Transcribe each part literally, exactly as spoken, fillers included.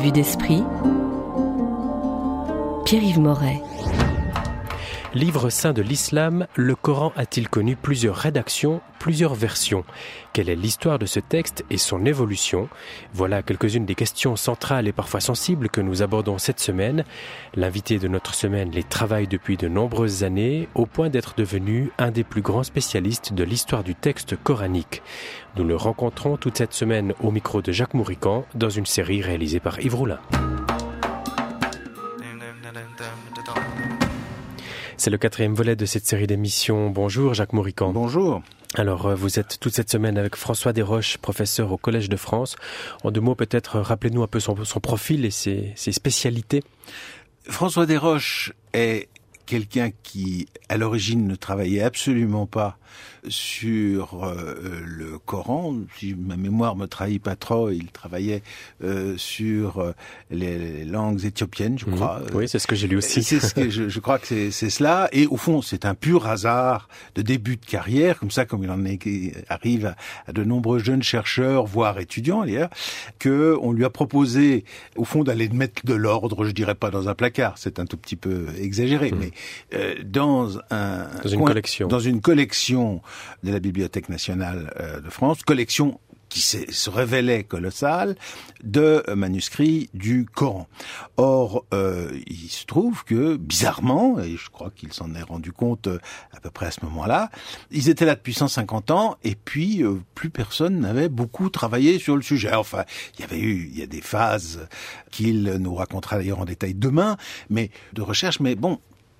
Vue d'esprit, Pierre-Yves Moret. Livre saint de l'islam, le Coran a-t-il connu plusieurs rédactions, plusieurs versions ? Quelle est l'histoire de ce texte et son évolution ? Voilà quelques-unes des questions centrales et parfois sensibles que nous abordons cette semaine. L'invité de notre semaine les travaille depuis de nombreuses années, au point d'être devenu un des plus grands spécialistes de l'histoire du texte coranique. Nous le rencontrons toute cette semaine au micro de Jacques Mourican dans une série réalisée par Yves Roulin. C'est le quatrième volet de cette série d'émissions. Bonjour Jacques Mourican. Bonjour. Alors vous êtes toute cette semaine avec François Desroches, professeur au Collège de France. En deux mots peut-être, rappelez-nous un peu son, son profil et ses, ses spécialités. François Desroches est quelqu'un qui, à l'origine, ne travaillait absolument pas sur euh, le Coran. Si ma mémoire me trahit pas trop, il travaillait euh, sur euh, les langues éthiopiennes, je crois. Mmh. Oui, c'est ce que j'ai lu aussi. C'est ce que je, je crois que c'est, c'est cela. Et au fond, c'est un pur hasard de début de carrière, comme ça, comme il en est, arrive à, à de nombreux jeunes chercheurs, voire étudiants d'ailleurs, que on lui a proposé, au fond, d'aller mettre de l'ordre. Je dirais pas dans un placard, c'est un tout petit peu exagéré, mmh. mais euh, dans un dans une coin, collection, dans une collection de la Bibliothèque nationale euh, de France, collection qui se révélait colossale de manuscrits du Coran. Or, euh, il se trouve que, bizarrement, et je crois qu'il s'en est rendu compte à peu près à ce moment-là, ils étaient là depuis cent cinquante ans, et puis euh, plus personne n'avait beaucoup travaillé sur le sujet. Enfin, il y avait eu, il y a des phases qu'il nous racontera d'ailleurs en détail demain, mais de recherche, mais bon,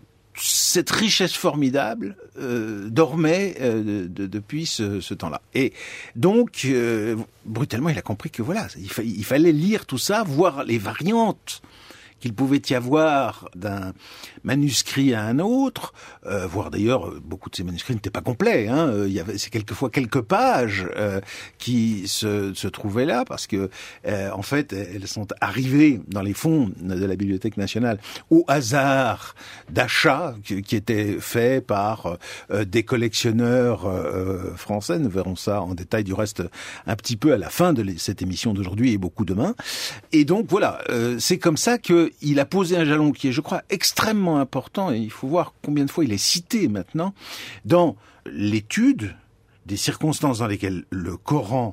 cette richesse formidable euh, dormait euh, de, de, depuis ce, ce temps-là. Et donc, euh, brutalement, il a compris que voilà, il, fa- il fallait lire tout ça, voir les variantes qu'il pouvait y avoir d'un manuscrit à un autre, euh, voire d'ailleurs, beaucoup de ces manuscrits n'étaient pas complets. Hein, il y avait, c'est quelquefois quelques pages euh, qui se, se trouvaient là, parce que euh, en fait, elles sont arrivées dans les fonds de la Bibliothèque nationale au hasard d'achats qui, qui étaient faits par euh, des collectionneurs euh, français. Nous verrons ça en détail du reste un petit peu à la fin de cette émission d'aujourd'hui et beaucoup demain. Et donc voilà, euh, c'est comme ça que il a posé un jalon qui est, je crois, extrêmement important, et il faut voir combien de fois il est cité maintenant, dans l'étude des circonstances dans lesquelles le Coran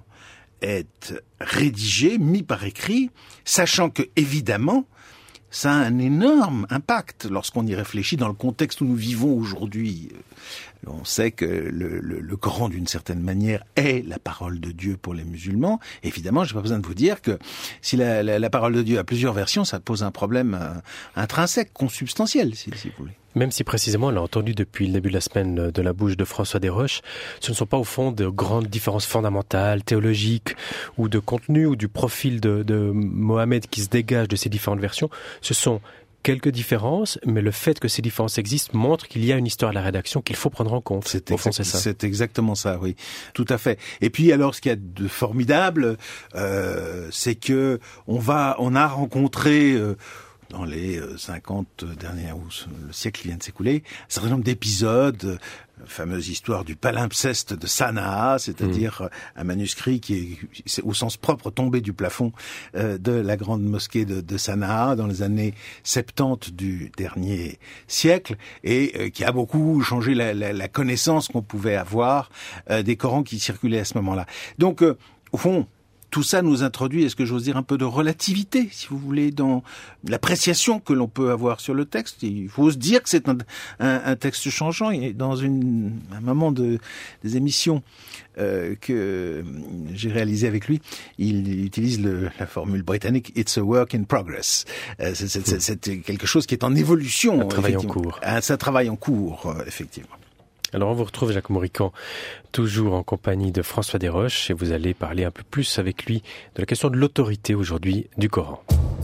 est rédigé, mis par écrit, sachant que, évidemment, ça a un énorme impact lorsqu'on y réfléchit dans le contexte où nous vivons aujourd'hui. On sait que le, le, le Coran, d'une certaine manière, est la parole de Dieu pour les musulmans. Évidemment, je n'ai pas besoin de vous dire que si la, la, la parole de Dieu a plusieurs versions, ça pose un problème euh, intrinsèque, consubstantiel, si, si vous voulez. Même si précisément, on l'a entendu depuis le début de la semaine de la bouche de François Desroches, ce ne sont pas au fond de grandes différences fondamentales, théologiques, ou de contenu, ou du profil de, de Mohammed qui se dégage de ces différentes versions. Ce sont quelques différences, mais le fait que ces différences existent montre qu'il y a une histoire de la rédaction qu'il faut prendre en compte. C'est, au exact, fond, c'est ça. C'est exactement ça, oui. Tout à fait. Et puis alors, ce qu'il y a de formidable, euh, c'est que on va, on a rencontré euh, dans les cinquante dernières, ou le siècle qui vient de s'écouler, un certain nombre d'épisodes, la fameuse histoire du palimpseste de Sanaa, c'est-à-dire mmh. un manuscrit qui est, au sens propre, tombé du plafond euh, de la grande mosquée de, de Sanaa dans les années soixante-dix du dernier siècle, et euh, qui a beaucoup changé la, la, la connaissance qu'on pouvait avoir euh, des Corans qui circulaient à ce moment-là. Donc, euh, au fond, tout ça nous introduit, est-ce que j'ose dire, un peu de relativité, si vous voulez, dans l'appréciation que l'on peut avoir sur le texte. Il faut se dire que c'est un, un, un texte changeant. Et dans une, un moment de, des émissions euh, que j'ai réalisées avec lui, il utilise le, la formule britannique « It's a work in progress ». Euh, c'est, c'est, c'est, c'est quelque chose qui est en évolution. Un travail en cours. C'est un travail en cours, euh, effectivement. Alors on vous retrouve, Jacques Mourican, toujours en compagnie de François Desroches, et vous allez parler un peu plus avec lui de la question de l'autorité aujourd'hui du Coran.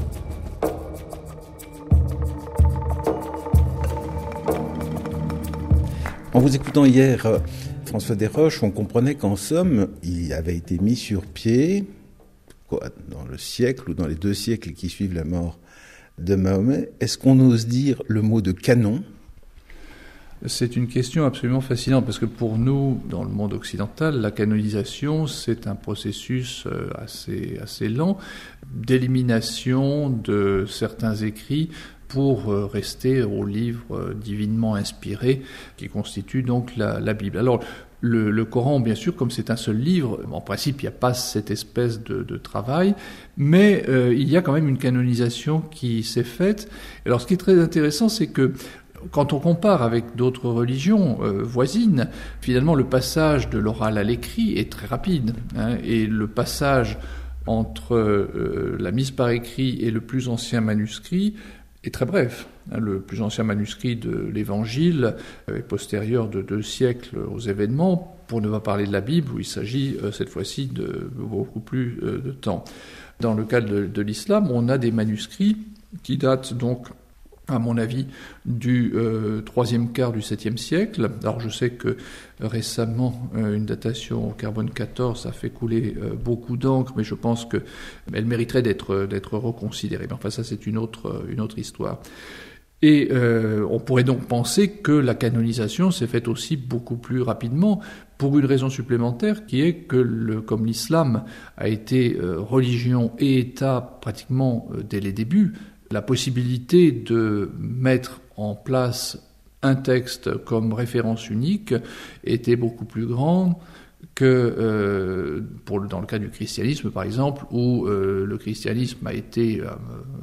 En vous écoutant hier, François Desroches, on comprenait qu'en somme, il avait été mis sur pied, quoi, dans le siècle ou dans les deux siècles qui suivent la mort de Mahomet. Est-ce qu'on ose dire le mot de canon ? C'est une question absolument fascinante parce que pour nous, dans le monde occidental, la canonisation, c'est un processus assez, assez lent d'élimination de certains écrits pour rester aux livres divinement inspirés qui constituent donc la, la Bible. Alors, le, le Coran, bien sûr, comme c'est un seul livre, en principe, il n'y a pas cette espèce de, de travail, mais euh, il y a quand même une canonisation qui s'est faite. Alors, ce qui est très intéressant, c'est que quand on compare avec d'autres religions euh, voisines, finalement, le passage de l'oral à l'écrit est très rapide, hein, et le passage entre euh, la mise par écrit et le plus ancien manuscrit est très bref. Le plus ancien manuscrit de l'Évangile est postérieur de deux siècles aux événements, pour ne pas parler de la Bible, où il s'agit cette fois-ci de beaucoup plus de temps. Dans le cas de, de l'islam, on a des manuscrits qui datent donc, à mon avis, du euh, troisième quart du septième siècle. Alors je sais que récemment, euh, une datation au carbone quatorze a fait couler euh, beaucoup d'encre, mais je pense qu'elle mériterait d'être, d'être reconsidérée. Mais enfin, ça, c'est une autre, une autre histoire. Et euh, on pourrait donc penser que la canonisation s'est faite aussi beaucoup plus rapidement, pour une raison supplémentaire, qui est que, le, comme l'islam a été euh, religion et État pratiquement euh, dès les débuts, la possibilité de mettre en place un texte comme référence unique était beaucoup plus grande que euh, pour, dans le cas du christianisme, par exemple, où euh, le christianisme a été, euh,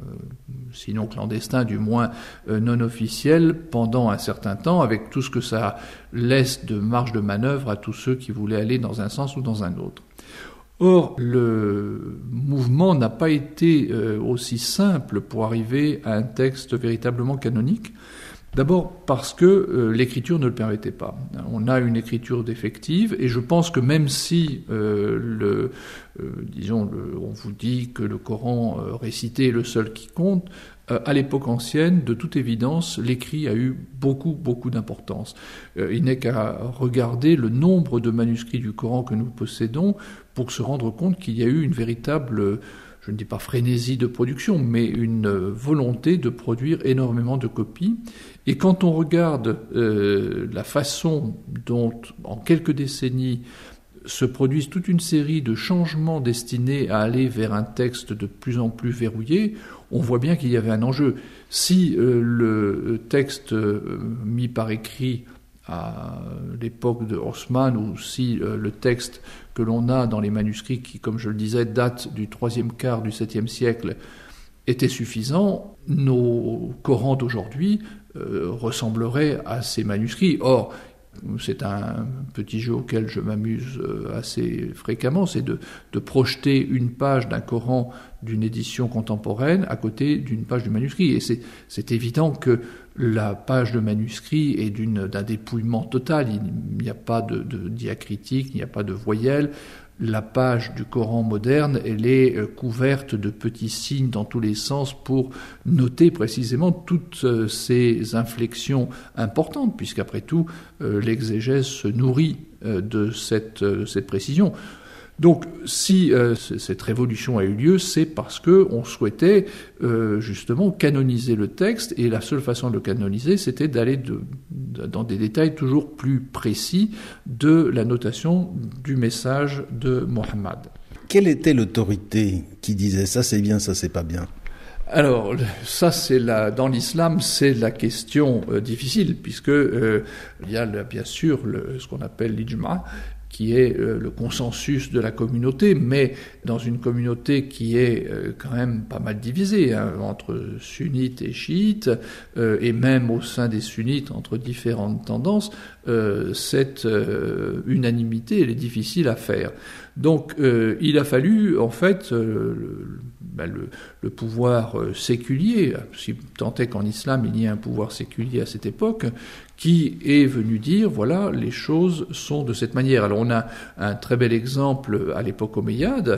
sinon clandestin, du moins euh, non officiel, pendant un certain temps, avec tout ce que ça laisse de marge de manœuvre à tous ceux qui voulaient aller dans un sens ou dans un autre. Or, le mouvement n'a pas été euh, aussi simple pour arriver à un texte véritablement canonique. D'abord parce que euh, l'écriture ne le permettait pas. On a une écriture défective, et je pense que même si, euh, le, euh, disons, le, on vous dit que le Coran euh, récité est le seul qui compte, euh, à l'époque ancienne, de toute évidence, l'écrit a eu beaucoup, beaucoup d'importance. Euh, il n'est qu'à regarder le nombre de manuscrits du Coran que nous possédons pour se rendre compte qu'il y a eu une véritable, je ne dis pas frénésie de production, mais une volonté de produire énormément de copies. Et quand on regarde euh, la façon dont, en quelques décennies, se produisent toute une série de changements destinés à aller vers un texte de plus en plus verrouillé, on voit bien qu'il y avait un enjeu. Si euh, le texte euh, mis par écrit à l'époque de Haussmann, ou si euh, le texte que l'on a dans les manuscrits qui, comme je le disais, datent du troisième quart du septième siècle, était suffisant, nos Corans d'aujourd'hui euh, ressembleraient à ces manuscrits. Or, c'est un petit jeu auquel je m'amuse assez fréquemment, c'est de, de projeter une page d'un Coran d'une édition contemporaine à côté d'une page du manuscrit. Et c'est, c'est évident que la page de manuscrit est d'une, d'un dépouillement total. Il n'y a pas de, de diacritique, il n'y a pas de voyelles. La page du Coran moderne, elle est couverte de petits signes dans tous les sens pour noter précisément toutes ces inflexions importantes, puisqu'après tout, l'exégèse se nourrit de cette, cette précision. Donc, si euh, cette révolution a eu lieu, c'est parce que on souhaitait euh, justement canoniser le texte, et la seule façon de le canoniser, c'était d'aller de, de, dans des détails toujours plus précis de la notation du message de Mohammed. Quelle était l'autorité qui disait ça c'est bien, ça c'est pas bien ? Alors, ça, c'est la, dans l'islam, c'est la question euh, difficile, puisque euh, il y a le, bien sûr le, ce qu'on appelle l'ijma', qui est euh, le consensus de la communauté, mais dans une communauté qui est euh, quand même pas mal divisée, hein, entre sunnites et chiites, euh, et même au sein des sunnites, entre différentes tendances, euh, cette euh, unanimité, elle est difficile à faire. Donc, euh, il a fallu, en fait, euh, le, ben, le, le pouvoir séculier, si tant est qu'en islam il y a un pouvoir séculier à cette époque, qui est venu dire, voilà, les choses sont de cette manière. Alors on a un très bel exemple à l'époque omeyyade,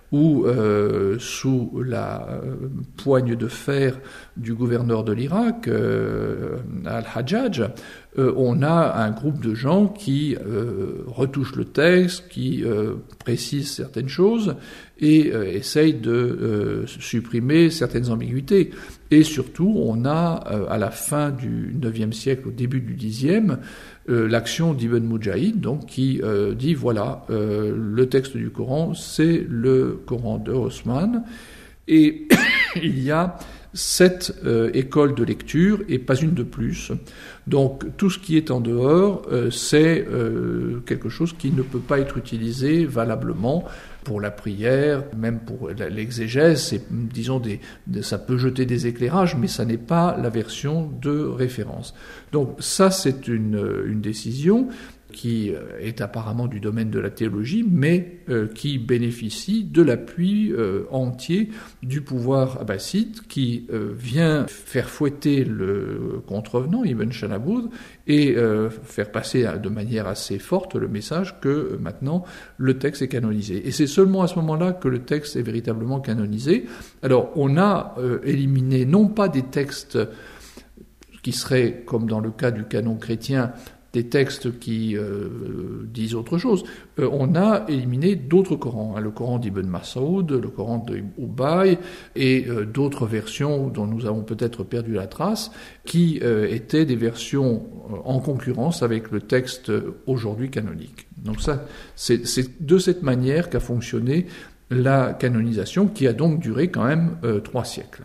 où, euh, sous la euh, poigne de fer du gouverneur de l'Irak, euh, Al-Hajjaj, euh, on a un groupe de gens qui euh, retouchent le texte, qui euh, précisent certaines choses et euh, essayent de euh, supprimer certaines ambiguïtés. Et surtout, on a, euh, à la fin du neuvième siècle, au début du dixième, euh, l'action d'Ibn Mujahid, donc, qui euh, dit, voilà, euh, le texte du Coran, c'est le Coran de Osman, et il y a sept euh, écoles de lecture et pas une de plus. Donc tout ce qui est en dehors, euh, c'est euh, quelque chose qui ne peut pas être utilisé valablement pour la prière, même pour l'exégèse. C'est, disons, des, des, ça peut jeter des éclairages, mais ça n'est pas la version de référence. Donc ça, c'est une, une décision qui est apparemment du domaine de la théologie, mais euh, qui bénéficie de l'appui euh, entier du pouvoir abbasside, qui euh, vient faire fouetter le contrevenant, Ibn Shanaboud, et euh, faire passer de manière assez forte le message que euh, maintenant le texte est canonisé. Et c'est seulement à ce moment-là que le texte est véritablement canonisé. Alors on a euh, éliminé non pas des textes qui seraient, comme dans le cas du canon chrétien, des textes qui euh, disent autre chose. Euh, on a éliminé d'autres Corans, hein, le Coran d'Ibn Mas'ud, le Coran d'Ubay et euh, d'autres versions dont nous avons peut-être perdu la trace, qui euh, étaient des versions euh, en concurrence avec le texte aujourd'hui canonique. Donc ça, c'est, c'est de cette manière qu'a fonctionné la canonisation, qui a donc duré quand même euh, trois siècles.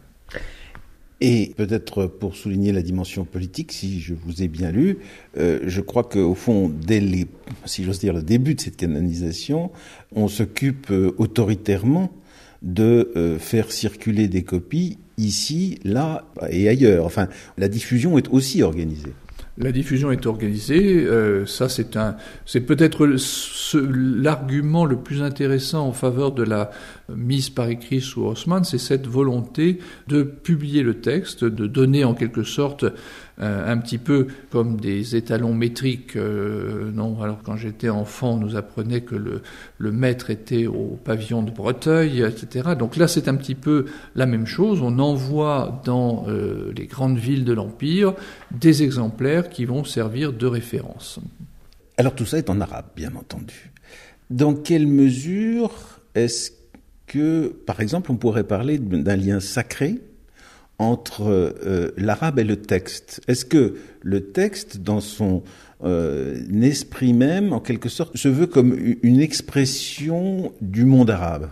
Et peut-être pour souligner la dimension politique, si je vous ai bien lu, euh, je crois qu'au fond, dès les, si j'ose dire, le début de cette canonisation, on s'occupe euh, autoritairement de euh, faire circuler des copies ici, là et ailleurs. Enfin, la diffusion est aussi organisée. La diffusion est organisée, euh, ça c'est un, c'est peut-être le, ce, l'argument le plus intéressant en faveur de la mise par écrit sous Osman, c'est cette volonté de publier le texte, de donner en quelque sorte euh, un petit peu comme des étalons métriques. Euh, non, alors quand j'étais enfant, on nous apprenait que le, le maître était au pavillon de Breteuil, et cetera. Donc là, c'est un petit peu la même chose. On envoie dans euh, les grandes villes de l'Empire des exemplaires qui vont servir de référence. Alors tout ça est en arabe, bien entendu. Dans quelle mesure est-ce que, par exemple, on pourrait parler d'un lien sacré entre euh, l'arabe et le texte? Est-ce que le texte, dans son euh, esprit même, en quelque sorte, se veut comme une expression du monde arabe?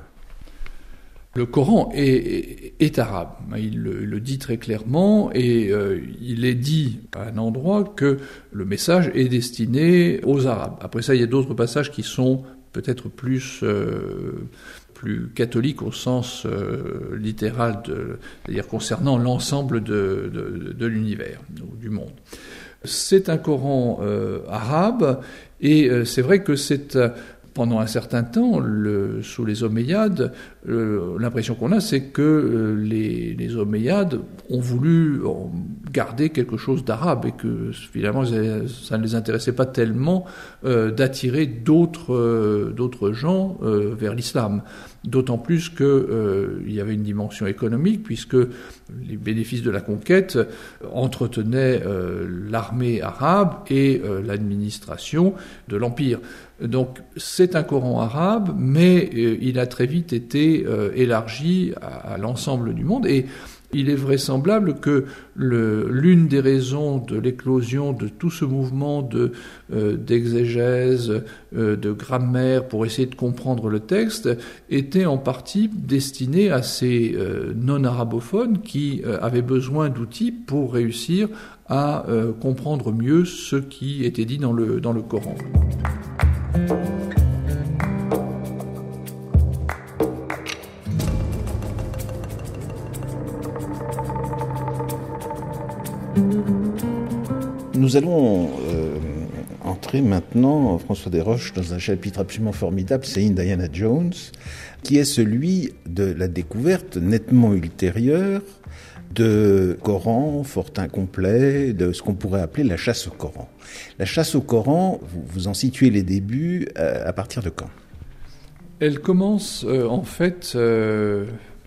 Le Coran est, est, est arabe, il le, le dit très clairement, et euh, il est dit à un endroit que le message est destiné aux Arabes. Après ça, il y a d'autres passages qui sont peut-être plus, euh, plus catholiques au sens euh, littéral, de, c'est-à-dire concernant l'ensemble de, de, de l'univers, ou du monde. C'est un Coran euh, arabe, et euh, c'est vrai que c'est... Euh, Pendant un certain temps, le, sous les Omeyyades, euh, l'impression qu'on a, c'est que euh, les, les Omeyyades ont voulu garder quelque chose d'arabe et que finalement ça ne les intéressait pas tellement euh, d'attirer d'autres, euh, d'autres gens euh, vers l'islam. D'autant plus qu'il euh, y avait une dimension économique, puisque les bénéfices de la conquête entretenaient euh, l'armée arabe et euh, l'administration de l'Empire. Donc c'est un Coran arabe, mais euh, il a très vite été euh, élargi à, à l'ensemble du monde, et il est vraisemblable que le, l'une des raisons de l'éclosion de tout ce mouvement de, euh, d'exégèse, euh, de grammaire pour essayer de comprendre le texte était en partie destinée à ces euh, non-arabophones qui euh, avaient besoin d'outils pour réussir à euh, comprendre mieux ce qui était dit dans le, dans le Coran. Nous allons euh, entrer maintenant, François Desroches, dans un chapitre absolument formidable, c'est Indiana Jones, qui est celui de la découverte nettement ultérieure de Coran fort incomplet, de ce qu'on pourrait appeler la chasse au Coran. La chasse au Coran, vous, vous en situez les débuts euh, à partir de quand ? Elle commence euh, en fait euh,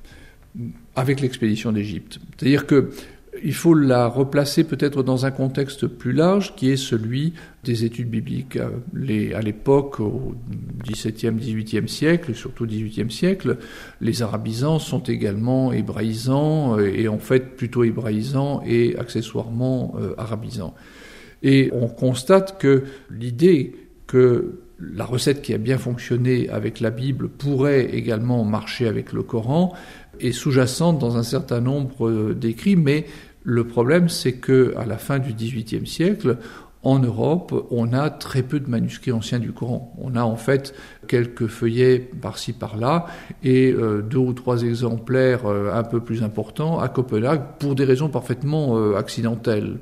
avec l'expédition d'Égypte. C'est-à-dire que il faut la replacer peut-être dans un contexte plus large qui est celui des études bibliques. Les, à l'époque, au dix-septième, dix-huitième siècle, surtout dix-huitième siècle, les arabisants sont également hébraïsants et en fait plutôt hébraïsants et accessoirement euh, arabisants. Et on constate que l'idée que la recette qui a bien fonctionné avec la Bible pourrait également marcher avec le Coran est sous-jacente dans un certain nombre d'écrits, mais le problème, c'est que à la fin du dix-huitième siècle, en Europe, on a très peu de manuscrits anciens du Coran. On a en fait quelques feuillets par-ci par-là et euh, deux ou trois exemplaires euh, un peu plus importants à Copenhague pour des raisons parfaitement euh, accidentelles.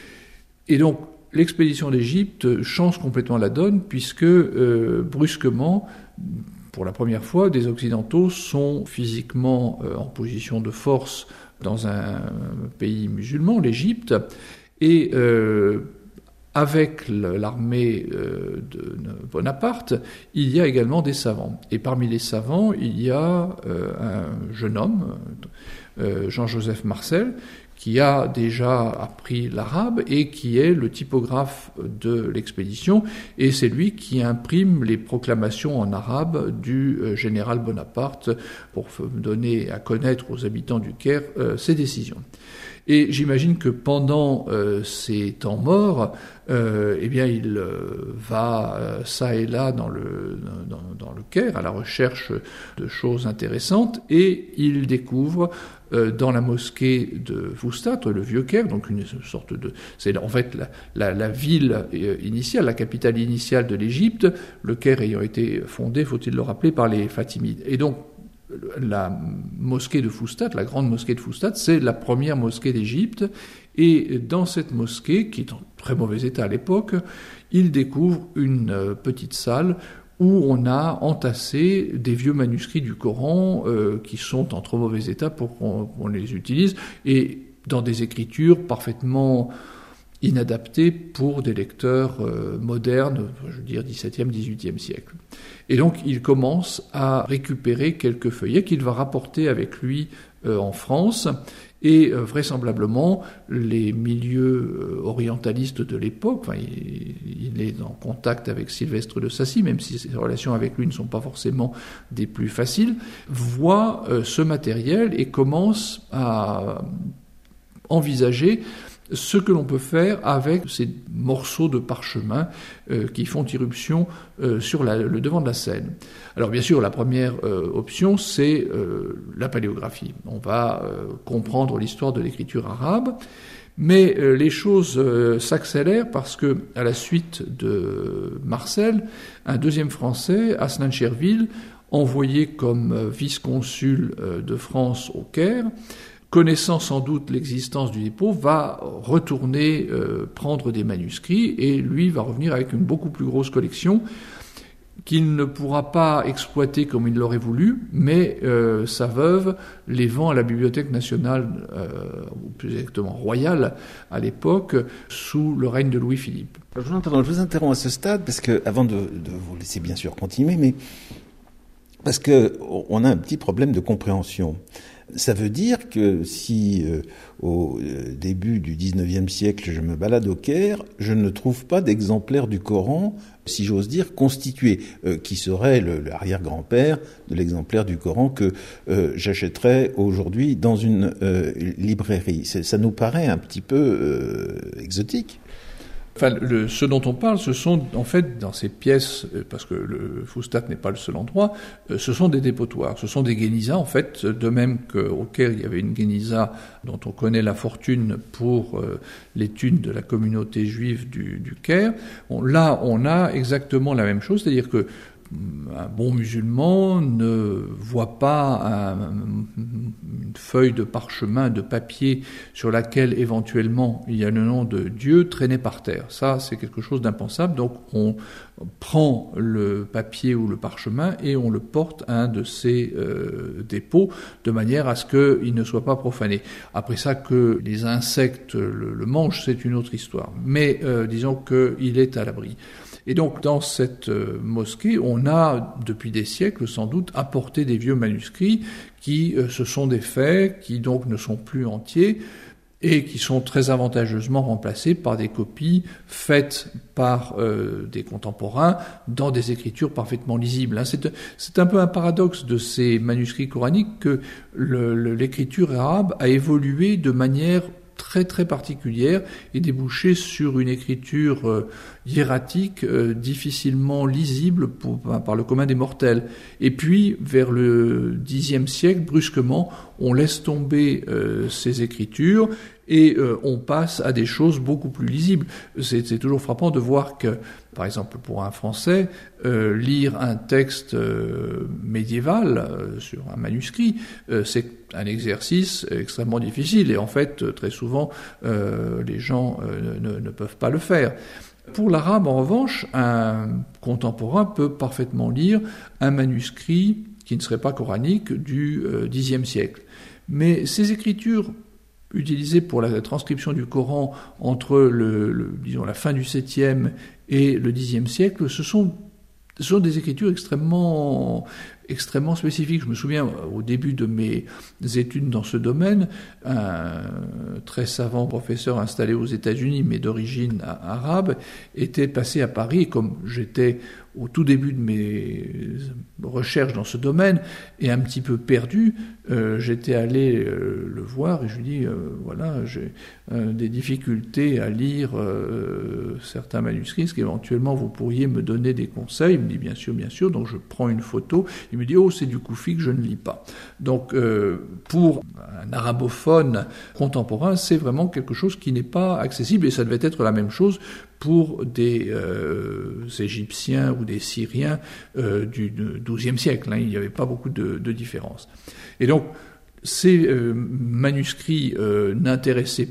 Et donc, l'expédition d'Égypte change complètement la donne puisque euh, brusquement, pour la première fois, des Occidentaux sont physiquement euh, en position de force dans un pays musulman, l'Égypte, et euh, avec l'armée euh, de Bonaparte, il y a également des savants. Et parmi les savants, il y a euh, un jeune homme, euh, Jean-Joseph Marcel, qui a déjà appris l'arabe et qui est le typographe de l'expédition, et c'est lui qui imprime les proclamations en arabe du euh, général Bonaparte pour donner à connaître aux habitants du Caire euh, ses décisions. Et j'imagine que pendant euh, ces temps morts, euh, eh bien, il euh, va euh, ça et là dans le dans, dans le Caire à la recherche de choses intéressantes, et il découvre euh, dans la mosquée de Fustat, le vieux Caire, donc une sorte de, c'est en fait la, la, la ville initiale, la capitale initiale de l'Égypte, le Caire ayant été fondé, faut-il le rappeler, par les Fatimides. Et donc la mosquée de Fustat, la grande mosquée de Fustat, c'est la première mosquée d'Égypte, et dans cette mosquée, qui est en très mauvais état à l'époque, il découvre une petite salle où on a entassé des vieux manuscrits du Coran euh, qui sont en trop mauvais état pour qu'on, qu'on les utilise, et dans des écritures parfaitement inadapté pour des lecteurs euh, modernes, je veux dire dix-septième, dix-huitième siècle. Et donc il commence à récupérer quelques feuillets qu'il va rapporter avec lui euh, en France, et euh, vraisemblablement les milieux euh, orientalistes de l'époque, enfin, il, il est en contact avec Sylvestre de Sacy, même si ses relations avec lui ne sont pas forcément des plus faciles, voient euh, ce matériel et commencent à envisager ce que l'on peut faire avec ces morceaux de parchemin euh, qui font irruption euh, sur la, le devant de la scène. Alors bien sûr, la première euh, option, c'est euh, la paléographie. On va euh, comprendre l'histoire de l'écriture arabe, mais euh, les choses euh, s'accélèrent parce que, à la suite de Marcel, un deuxième Français, Asnan Cherville, envoyé comme euh, vice-consul euh, de France au Caire, connaissant sans doute l'existence du dépôt, va retourner euh, prendre des manuscrits, et lui va revenir avec une beaucoup plus grosse collection qu'il ne pourra pas exploiter comme il l'aurait voulu, mais euh, sa veuve les vend à la Bibliothèque nationale, euh, ou plus exactement royale à l'époque, sous le règne de Louis-Philippe. Je vous interromps, je vous interromps à ce stade, parce que, avant de, de vous laisser bien sûr continuer, mais parce qu'on a un petit problème de compréhension. Ça veut dire que si euh, au début du dix-neuvième siècle je me balade au Caire, je ne trouve pas d'exemplaire du Coran, si j'ose dire, constitué, euh, qui serait le, l'arrière-grand-père de l'exemplaire du Coran que euh, j'achèterais aujourd'hui dans une euh, librairie. C'est, ça nous paraît un petit peu euh, exotique. Enfin, le, ce dont on parle, ce sont en fait dans ces pièces, parce que le Fustat n'est pas le seul endroit, ce sont des dépotoirs, ce sont des guénizas en fait, de même qu'au Caire il y avait une guéniza dont on connaît la fortune pour euh, l'étude de la communauté juive du, du Caire. Bon, là, on a exactement la même chose, c'est-à-dire que un bon musulman ne voit pas un, une feuille de parchemin, de papier sur laquelle éventuellement il y a le nom de Dieu traîné par terre. Ça, c'est quelque chose d'impensable. Donc on prend le papier ou le parchemin et on le porte à un de ces euh, dépôts de manière à ce qu'il ne soit pas profané. Après ça, que les insectes le, le mangent, c'est une autre histoire. Mais euh, disons qu'il est à l'abri. Et donc, dans cette euh, mosquée, on a, depuis des siècles, sans doute, apporté des vieux manuscrits qui euh, se sont défaits, qui donc ne sont plus entiers, et qui sont très avantageusement remplacés par des copies faites par euh, des contemporains dans des écritures parfaitement lisibles. Hein. C'est, c'est un peu un paradoxe de ces manuscrits coraniques que le, le, l'écriture arabe a évolué de manière très très particulière et débouché sur une écriture euh, hiératique euh, difficilement lisible pour, par le commun des mortels. Et puis, vers le dixième siècle, brusquement, on laisse tomber euh, ces écritures et euh, on passe à des choses beaucoup plus lisibles. C'est, c'est toujours frappant de voir que, par exemple, pour un Français, euh, lire un texte euh, médiéval euh, sur un manuscrit, euh, c'est un exercice extrêmement difficile. Et en fait, très souvent, euh, les gens euh, ne, ne peuvent pas le faire. Pour l'arabe, en revanche, un contemporain peut parfaitement lire un manuscrit qui ne serait pas coranique du euh, dixième siècle. Mais ces écritures utilisées pour la transcription du Coran entre le, le, disons, la fin du septième et le dixième siècle, ce sont, ce sont des écritures extrêmement, extrêmement spécifiques. Je me souviens, au début de mes études dans ce domaine, un très savant professeur installé aux États-Unis, mais d'origine arabe, était passé à Paris, et comme j'étais au tout début de mes recherches dans ce domaine, et un petit peu perdu, euh, j'étais allé euh, le voir et je lui dis, euh, voilà, j'ai euh, des difficultés à lire euh, certains manuscrits, est-ce qu'éventuellement vous pourriez me donner des conseils? Il me dit, bien sûr, bien sûr, donc je prends une photo, il me dit, oh, c'est du koufi que je ne lis pas. Donc, euh, pour un arabophone contemporain, c'est vraiment quelque chose qui n'est pas accessible, et ça devait être la même chose pour des euh, Égyptiens ou des Syriens euh, du douzième siècle. Hein, il n'y avait pas beaucoup de, de différence. Et donc, ces euh, manuscrits euh, n'intéressaient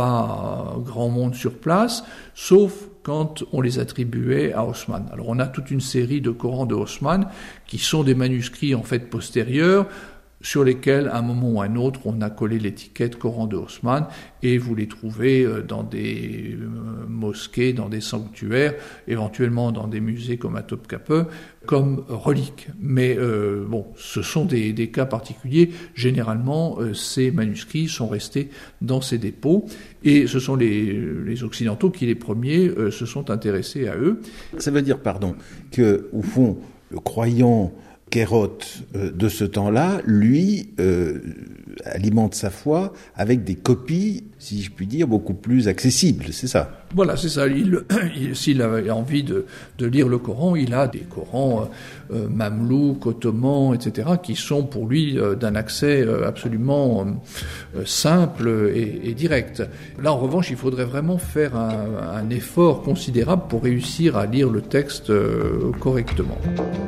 pas grand monde sur place, sauf quand on les attribuait à Haussmann. Alors, on a toute une série de Corans de Haussmann qui sont des manuscrits en fait postérieurs, sur lesquels, à un moment ou à un autre, on a collé l'étiquette Coran de Haussmann, et vous les trouvez dans des mosquées, dans des sanctuaires, éventuellement dans des musées comme à Topkapi, comme reliques. Mais euh, bon, ce sont des, des cas particuliers. Généralement, euh, ces manuscrits sont restés dans ces dépôts, et ce sont les, les Occidentaux qui, les premiers, euh, se sont intéressés à eux. Ça veut dire, pardon, que au fond, le croyant Kérot euh, de ce temps-là, lui, euh, alimente sa foi avec des copies, si je puis dire, beaucoup plus accessibles, c'est ça? Voilà, c'est ça. Il, il, s'il a envie de, de lire le Coran, il a des Corans euh, mamelouks, ottomans, et cetera, qui sont pour lui euh, d'un accès euh, absolument euh, simple et, et direct. Là, en revanche, il faudrait vraiment faire un, un effort considérable pour réussir à lire le texte euh, correctement.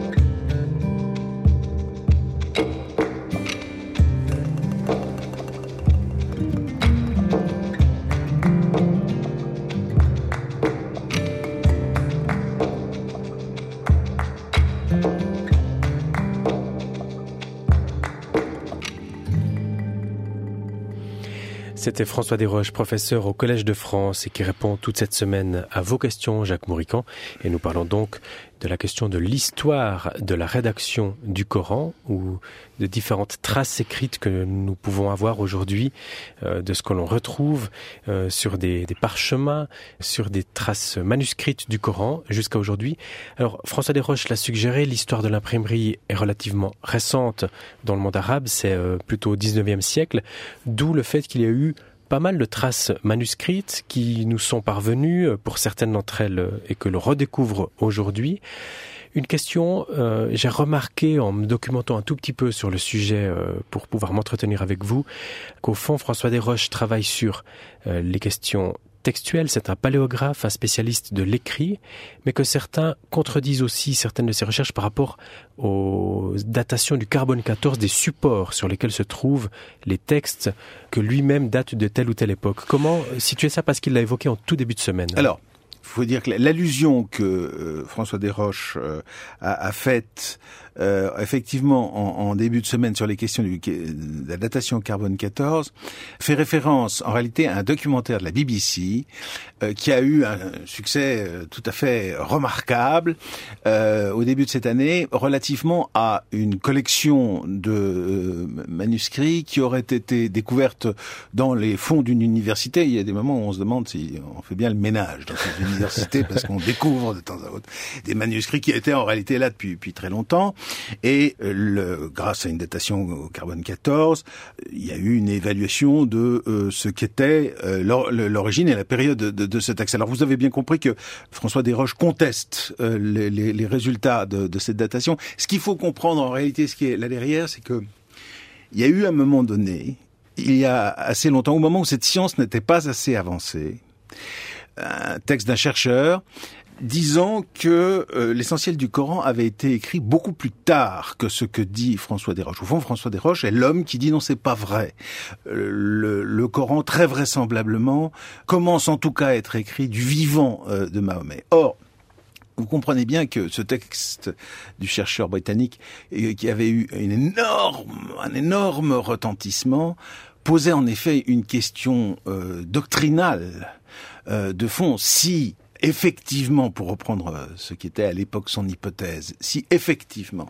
C'était François Desroches, professeur au Collège de France et qui répond toute cette semaine à vos questions, Jacques Mourican. Et nous parlons donc de la question de l'histoire de la rédaction du Coran ou de différentes traces écrites que nous pouvons avoir aujourd'hui, euh, de ce que l'on retrouve euh, sur des, des parchemins, sur des traces manuscrites du Coran jusqu'à aujourd'hui. Alors, François Desroches l'a suggéré, l'histoire de l'imprimerie est relativement récente dans le monde arabe, c'est euh, plutôt au dix-neuvième siècle, d'où le fait qu'il y a eu pas mal de traces manuscrites qui nous sont parvenues, pour certaines d'entre elles, et que l'on redécouvre aujourd'hui. Une question, euh, j'ai remarqué en me documentant un tout petit peu sur le sujet euh, pour pouvoir m'entretenir avec vous, qu'au fond, François Desroches travaille sur euh, les questions textuelles. C'est un paléographe, un spécialiste de l'écrit, mais que certains contredisent aussi certaines de ses recherches par rapport aux datations du carbone quatorze des supports sur lesquels se trouvent les textes que lui-même date de telle ou telle époque. Comment situer ça, parce qu'il l'a évoqué en tout début de semaine? Alors, il faut dire que l'allusion que euh, François Desroches euh, a, a faite euh, effectivement, en, en début de semaine, sur les questions du, de la datation carbone quatorze, fait référence, en réalité, à un documentaire de la B B C, euh, qui a eu un succès euh, tout à fait remarquable, euh, au début de cette année, relativement à une collection de euh, manuscrits qui auraient été découvertes dans les fonds d'une université. Il y a des moments où on se demande si on fait bien le ménage dans cette université, parce qu'on découvre de temps à autre des manuscrits qui étaient en réalité là depuis, depuis très longtemps. Et le, grâce à une datation au carbone quatorze, il y a eu une évaluation de euh, ce qu'était euh, l'origine et la période de, de ce texte. Alors vous avez bien compris que François Desroches conteste euh, les, les, les résultats de, de cette datation. Ce qu'il faut comprendre en réalité, ce qui est là derrière, c'est que il y a eu un moment donné, il y a assez longtemps, au moment où cette science n'était pas assez avancée, un texte d'un chercheur disant que euh, l'essentiel du Coran avait été écrit beaucoup plus tard que ce que dit François Desroches. Au fond, François Desroches est l'homme qui dit non, c'est pas vrai. Euh, le, le Coran, très vraisemblablement, commence en tout cas à être écrit du vivant euh, de Mahomet. Or, vous comprenez bien que ce texte du chercheur britannique, euh, qui avait eu une énorme, un énorme retentissement, posait en effet une question euh, doctrinale euh, de fond. Si effectivement, pour reprendre ce qui était à l'époque son hypothèse, si effectivement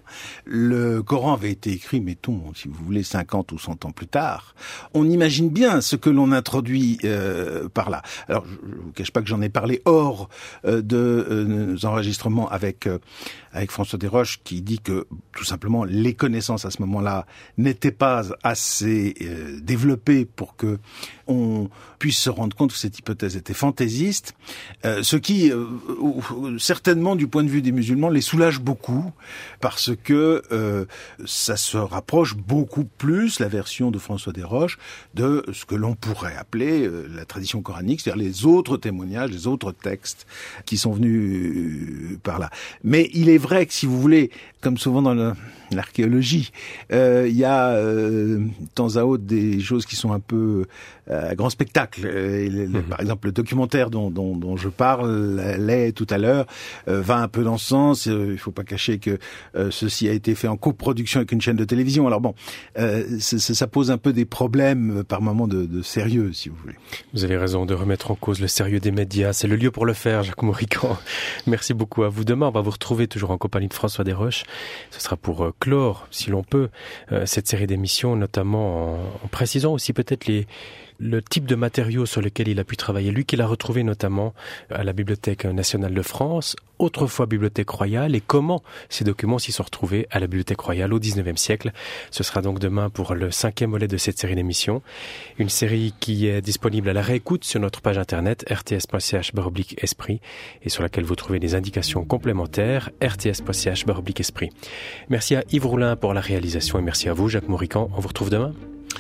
le Coran avait été écrit, mettons, si vous voulez, cinquante ou cent ans plus tard, on imagine bien ce que l'on introduit euh, par là. Alors, je ne vous cache pas que j'en ai parlé hors euh, de euh, nos enregistrements avec euh, avec François Desroches, qui dit que tout simplement les connaissances à ce moment-là n'étaient pas assez euh, développées pour que on puisse se rendre compte que cette hypothèse était fantaisiste, euh, ce qui, euh, certainement du point de vue des musulmans, les soulage beaucoup, parce que euh, ça se rapproche beaucoup plus, la version de François Desroches, de ce que l'on pourrait appeler euh, la tradition coranique, c'est-à-dire les autres témoignages, les autres textes qui sont venus euh, par là. Mais il est vrai que, si vous voulez, comme souvent dans le, l'archéologie, euh, il y a euh, de temps à autre des choses qui sont un peu euh, grand spectacle. Euh, le, mmh. Par exemple, le documentaire dont, dont, dont je parle, l'est tout à l'heure, euh, va un peu dans ce sens. Euh, il ne faut pas cacher que euh, ceci a été fait en coproduction avec une chaîne de télévision. Alors bon, euh, ça, ça pose un peu des problèmes par moments de, de sérieux, si vous voulez. Vous avez raison de remettre en cause le sérieux des médias. C'est le lieu pour le faire, Jacques Maurican. Merci beaucoup à vous. Demain, on va vous retrouver toujours en compagnie de François Desroches. Ce sera pour euh, clore, si l'on peut, euh, cette série d'émissions, notamment en, en précisant aussi peut-être les le type de matériaux sur lesquels il a pu travailler. Lui, qu'il a retrouvé notamment à la Bibliothèque nationale de France, autrefois Bibliothèque royale, et comment ces documents s'y sont retrouvés à la Bibliothèque royale au dix-neuvième siècle. Ce sera donc demain pour le cinquième volet de cette série d'émissions. Une série qui est disponible à la réécoute sur notre page internet r t s point c h barre oblique esprit et sur laquelle vous trouvez des indications complémentaires r t s point c h barre oblique esprit. Merci à Yves Roulin pour la réalisation et merci à vous, Jacques Maurican. On vous retrouve demain.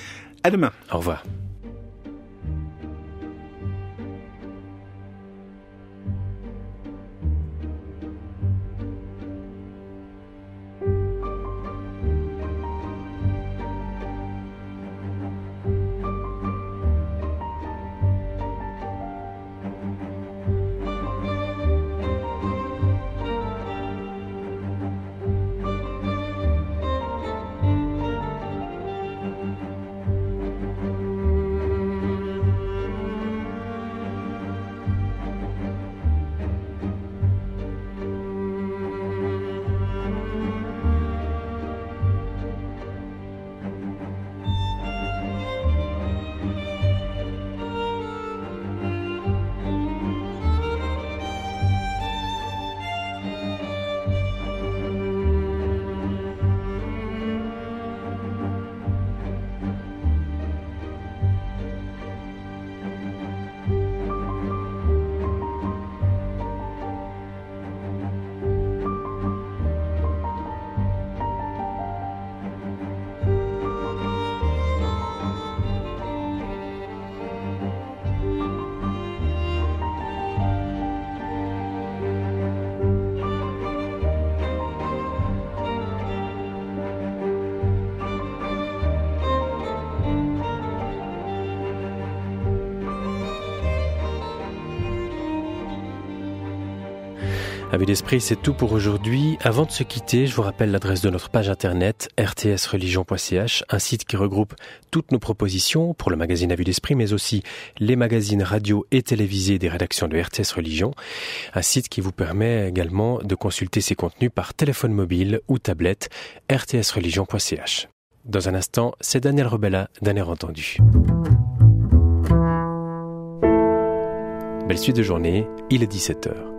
À demain. Au revoir. Avis d'esprit, c'est tout pour aujourd'hui. Avant de se quitter, je vous rappelle l'adresse de notre page internet r t s religion point c h, un site qui regroupe toutes nos propositions pour le magazine Avis d'esprit, mais aussi les magazines radio et télévisés des rédactions de R T S Religion. Un site qui vous permet également de consulter ces contenus par téléphone mobile ou tablette, r t s religion point c h. Dans un instant, c'est Daniel Rebella d'un Air Entendu. Belle suite de journée, il est dix-sept heures.